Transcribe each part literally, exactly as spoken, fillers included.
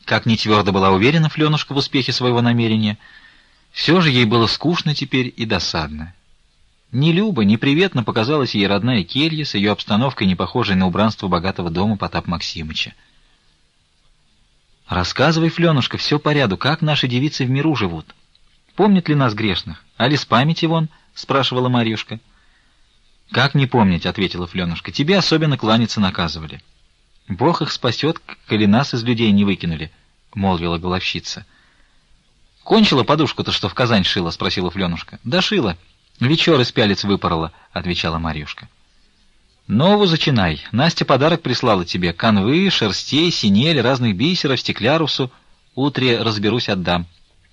Как ни твердо была уверена Фленушка в успехе своего намерения, все же ей было скучно теперь и досадно. Ни любо, ни приветно показалась ей родная келья с ее обстановкой, не похожей на убранство богатого дома Потапа Максимыча. «Рассказывай, Фленушка, все по ряду, как наши девицы в миру живут. Помнят ли нас грешных? Али с памяти вон?» — спрашивала Марьюшка. «Как не помнить?» — ответила Фленушка. «Тебе особенно кланяться наказывали». «Бог их спасет, коли нас из людей не выкинули», — молвила головщица. «Кончила подушку-то, что в Казань шила?» — спросила Фленушка. «Да шила. Вечер из пялец выпорола», — отвечала Марьюшка. «Нову зачинай. Настя подарок прислала тебе. Канвы, шерстей, синель, разных бисеров, стеклярусу. Утре разберусь, отдам».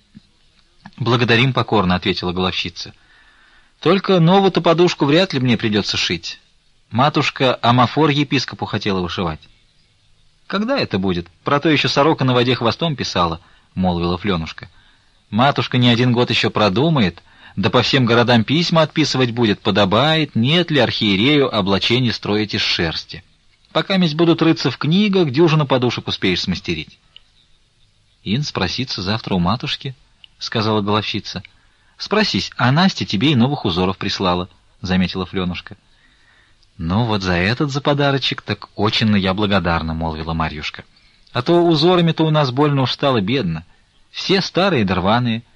«Благодарим покорно», — ответила головщица. «Только новую-то подушку вряд ли мне придется шить. Матушка амафор епископу хотела вышивать». «Когда это будет? Про то еще сорока на воде хвостом писала», — молвила Фленушка. «Матушка не один год еще продумает, да по всем городам письма отписывать будет, подобает, нет ли архиерею облачение строить из шерсти. Пока месть будут рыться в книгах, дюжину подушек успеешь смастерить». «Ин, спроситься завтра у матушки», — сказала головщица. «Спросись, а Настя тебе и новых узоров прислала», — заметила Фленушка. «Ну вот за этот, за подарочек, так очень я благодарна», — молвила Марьюшка. «А то узорами-то у нас больно уж стало бедно. Все старые да рваные».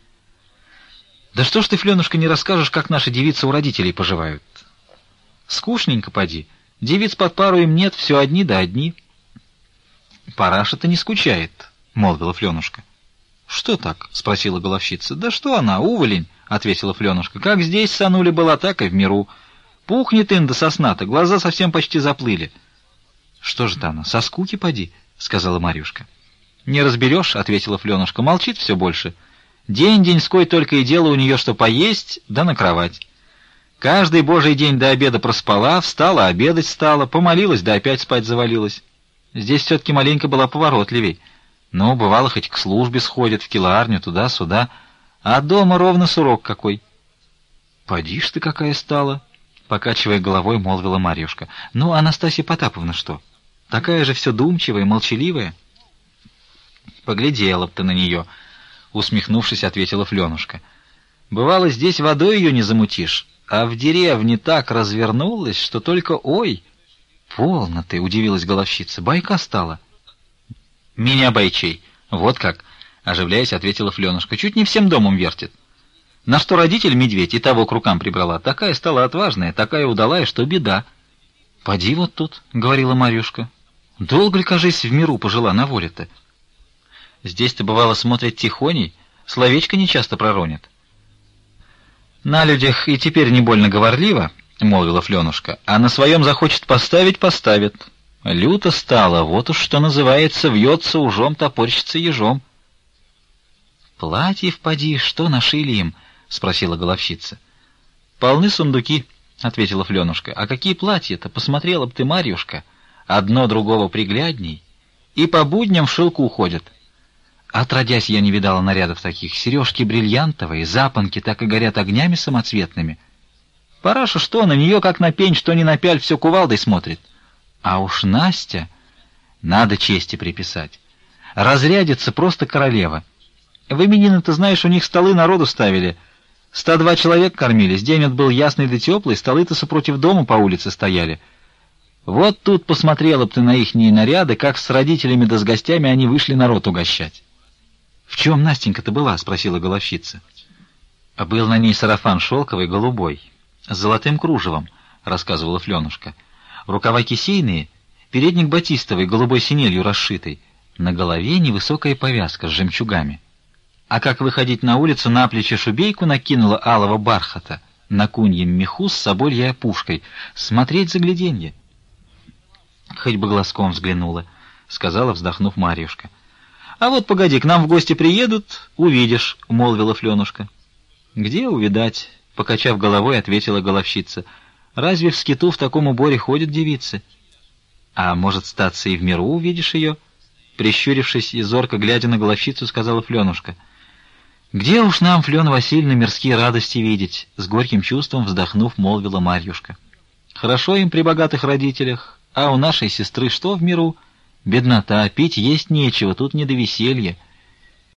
«Да что ж ты, Фленушка, не расскажешь, как наши девицы у родителей поживают?» «Скучненько, поди. Девиц под пару им нет, все одни да одни». «Параша-то не скучает», — молвила Фленушка. «Что так?» — спросила головщица. «Да что она, уволень», — ответила Фленушка. «Как здесь санули была, так и в миру. Пухнет инда сосна-то, глаза совсем почти заплыли». «Что ж, Дана, со скуки поди», — сказала Марьюшка. «Не разберешь», — ответила Фленушка. «Молчит все больше. День-деньской только и дело у нее, что поесть, да на кровать. Каждый божий день до обеда проспала, встала, обедать стала, помолилась, да опять спать завалилась. Здесь все-таки маленько была поворотливей. Ну, бывало, хоть к службе сходит, в келарню, туда-сюда, а дома ровно сурок какой». «Поди ж ты какая стала», — покачивая головой, молвила Марьюшка. «Ну, Анастасия Потаповна что? Такая же все думчивая, молчаливая?» «Поглядела б ты на нее», — усмехнувшись, ответила Фленушка. «Бывало, здесь водой ее не замутишь, а в деревне так развернулась, что только ой!» «Полно ты», — удивилась головщица, — «байка стала». «Меня бойчей. Вот как», — оживляясь, ответила Фленушка. «Чуть не всем домом вертит. На что родитель медведь и того к рукам прибрала. Такая стала отважная, такая удалая, что беда». «Поди вот тут», — говорила Марьюшка. «Долго ли, кажись, в миру пожила на воле-то? Здесь-то, бывало, смотрят тихоней, словечко нечасто проронят». «На людях и теперь не больно говорливо», — молвила Фленушка, — «а на своем захочет поставить — поставит. Люто стало, вот уж что называется, вьется ужом, топорщится ежом». «Платьев, поди, что нашили им?» — спросила головщица. «Полны сундуки», — ответила Фленушка. «А какие платья-то, посмотрела б ты, Марьюшка, одно другого приглядней, и по будням в шелку уходят. Отродясь, я не видала нарядов таких. Сережки бриллиантовые, запонки так и горят огнями самоцветными. Параша что, на нее как на пень, что ни напяль, все кувалдой смотрит. А уж Настя, надо чести приписать. Разрядится просто королева. В именины-то, знаешь, у них столы народу ставили. Ста два человек кормились, день он был ясный да теплый, столы-то супротив дома по улице стояли. Вот тут посмотрела б ты на ихние наряды, как с родителями да с гостями они вышли народ угощать». «В чем Настенька-то была?» — спросила головщица. «А был на ней сарафан шелковый, голубой, с золотым кружевом», — рассказывала Фленушка. «Рукава кисейные, передник батистовый, голубой синелью расшитый, на голове невысокая повязка с жемчугами. А как выходить на улицу, на плечи шубейку накинула алого бархата, на куньем меху с собольей опушкой. Смотреть загляденье». «Хоть бы глазком взглянула», — сказала, вздохнув, Марьюшка. «А вот погоди, к нам в гости приедут, увидишь», — молвила Фленушка. «Где увидать?» — покачав головой, ответила головщица. «Разве в скиту в таком уборе ходят девицы?» «А может, статься и в миру увидишь ее?» Прищурившись и зорко глядя на головщицу, сказала Фленушка. «Где уж нам, Флена Васильевна, мирские радости видеть?» — с горьким чувством вздохнув, молвила Марьюшка. «Хорошо им при богатых родителях, а у нашей сестры что в миру? Беднота, пить есть нечего, тут не до веселья.